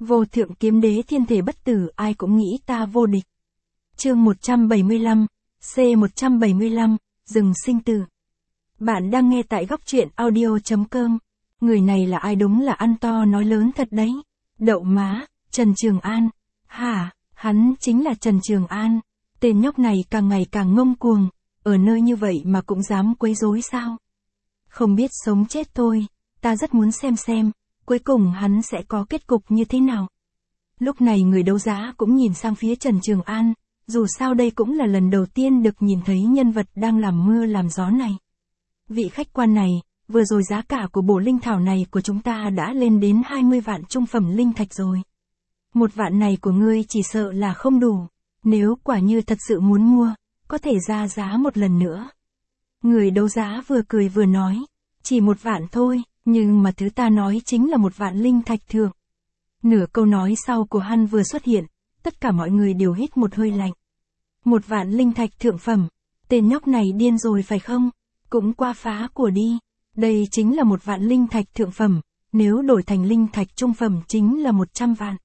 Vô thượng kiếm đế thiên thể bất tử, ai cũng nghĩ ta vô địch. Chương 175, C175, Rừng sinh tử. Bạn đang nghe tại góc truyện audio.com. Người này là ai, đúng là ăn to nói lớn thật đấy. Đậu má, Trần Trường An. Hả, hắn chính là Trần Trường An. Tên nhóc này càng ngày càng ngông cuồng, ở nơi như vậy mà cũng dám quấy rối sao? Không biết sống chết thôi, ta rất muốn xem, cuối cùng hắn sẽ có kết cục như thế nào. Lúc này người đấu giá cũng nhìn sang phía Trần Trường An, dù sao đây cũng là lần đầu tiên được nhìn thấy nhân vật đang làm mưa làm gió này. Vị khách quan này, vừa rồi giá cả của bổ linh thảo này của chúng ta đã lên đến 20 vạn trung phẩm linh thạch rồi. 1 vạn này của ngươi chỉ sợ là không đủ, nếu quả như thật sự muốn mua, có thể ra giá một lần nữa. Người đấu giá vừa cười vừa nói, chỉ 1 vạn thôi, nhưng mà thứ ta nói chính là 1 vạn linh thạch thượng. Nửa câu nói sau của hắn vừa xuất hiện, tất cả mọi người đều hít một hơi lạnh. 1 vạn linh thạch thượng phẩm, tên nhóc này điên rồi phải không? Cũng qua phá của đi, đây chính là 1 vạn linh thạch thượng phẩm, nếu đổi thành linh thạch trung phẩm chính là 100 vạn.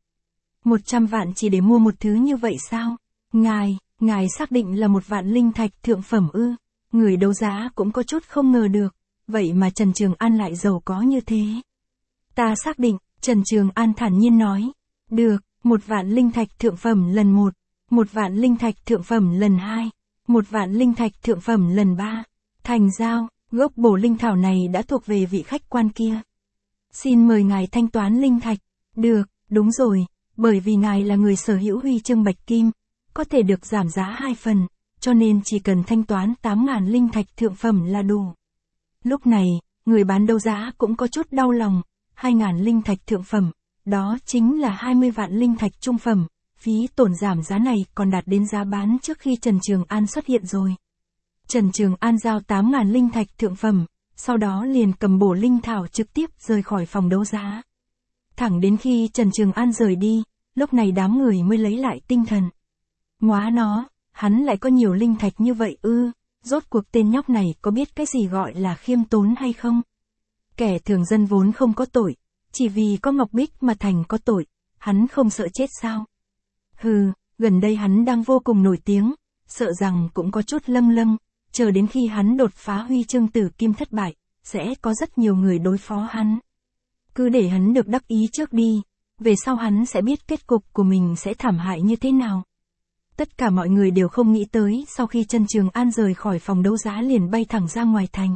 100 vạn chỉ để mua một thứ như vậy sao? Ngài xác định là 1 vạn linh thạch thượng phẩm ư? Người đấu giá cũng có chút không ngờ được, vậy mà Trần Trường An lại giàu có như thế. Ta xác định, Trần Trường An thản nhiên nói. Được, 1 vạn linh thạch thượng phẩm lần 1, 1 vạn linh thạch thượng phẩm lần 2, 1 vạn linh thạch thượng phẩm lần 3. Thành giao, gốc bổ linh thảo này đã thuộc về vị khách quan kia. Xin mời ngài thanh toán linh thạch. Được, đúng rồi, bởi vì ngài là người sở hữu huy chương bạch kim, có thể được giảm giá 2 phần, cho nên chỉ cần thanh toán 8.000 linh thạch thượng phẩm là đủ. Lúc này, người bán đấu giá cũng có chút đau lòng, 2.000 linh thạch thượng phẩm, đó chính là 20 vạn linh thạch trung phẩm, phí tổn giảm giá này còn đạt đến giá bán trước khi Trần Trường An xuất hiện rồi. Trần Trường An giao 8.000 linh thạch thượng phẩm, sau đó liền cầm bổ linh thảo trực tiếp rời khỏi phòng đấu giá. Thẳng đến khi Trần Trường An rời đi, lúc này đám người mới lấy lại tinh thần. Ngoá nó, hắn lại có nhiều linh thạch như vậy ư? Rốt cuộc tên nhóc này có biết cái gì gọi là khiêm tốn hay không? Kẻ thường dân vốn không có tội, chỉ vì có ngọc bích mà thành có tội, hắn không sợ chết sao? Hừ, gần đây hắn đang vô cùng nổi tiếng, sợ rằng cũng có chút lâng, chờ đến khi hắn đột phá huy chương tử kim thất bại, sẽ có rất nhiều người đối phó hắn. Cứ để hắn được đắc ý trước đi, về sau hắn sẽ biết kết cục của mình sẽ thảm hại như thế nào. Tất cả mọi người đều không nghĩ tới sau khi Trần Trường An rời khỏi phòng đấu giá liền bay thẳng ra ngoài thành.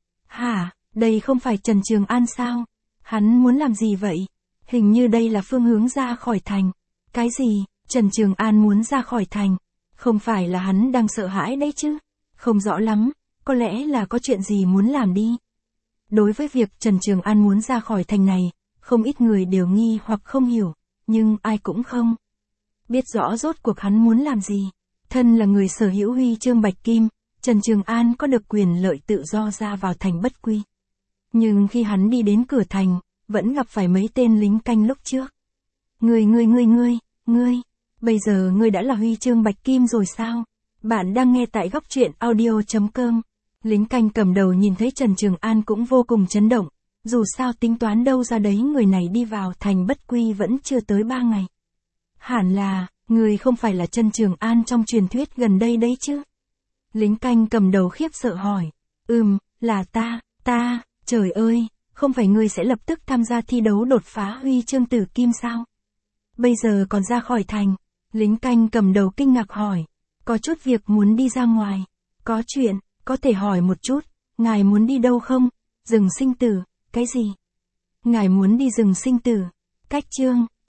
Hả, đây không phải Trần Trường An sao? Hắn muốn làm gì vậy? Hình như đây là phương hướng ra khỏi thành. Cái gì? Trần Trường An muốn ra khỏi thành? Không phải là hắn đang sợ hãi đấy chứ? Không rõ lắm, có lẽ là có chuyện gì muốn làm đi. Đối với việc Trần Trường An muốn ra khỏi thành này, không ít người đều nghi hoặc không hiểu, nhưng ai cũng không biết rõ rốt cuộc hắn muốn làm gì. Thân là người sở hữu huy chương bạch kim, Trần Trường An có được quyền lợi tự do ra vào thành bất quy. Nhưng khi hắn đi đến cửa thành, vẫn gặp phải mấy tên lính canh lúc trước. Ngươi, bây giờ ngươi đã là huy chương bạch kim rồi sao? Bạn đang nghe tại góc truyện audio.com. Lính canh cầm đầu nhìn thấy Trần Trường An cũng vô cùng chấn động, dù sao tính toán đâu ra đấy người này đi vào thành bất quy vẫn chưa tới 3 ngày. Hẳn là, người không phải là Trần Trường An trong truyền thuyết gần đây đấy chứ? Lính canh cầm đầu khiếp sợ hỏi. Là ta, trời ơi, không phải ngươi sẽ lập tức tham gia thi đấu đột phá huy chương tử kim sao? Bây giờ còn ra khỏi thành. Lính canh cầm đầu kinh ngạc hỏi. Có chút việc muốn đi ra ngoài. Có chuyện, có thể hỏi một chút, ngài muốn đi đâu không? Rừng sinh tử, cái gì? Ngài muốn đi rừng sinh tử? Cách chương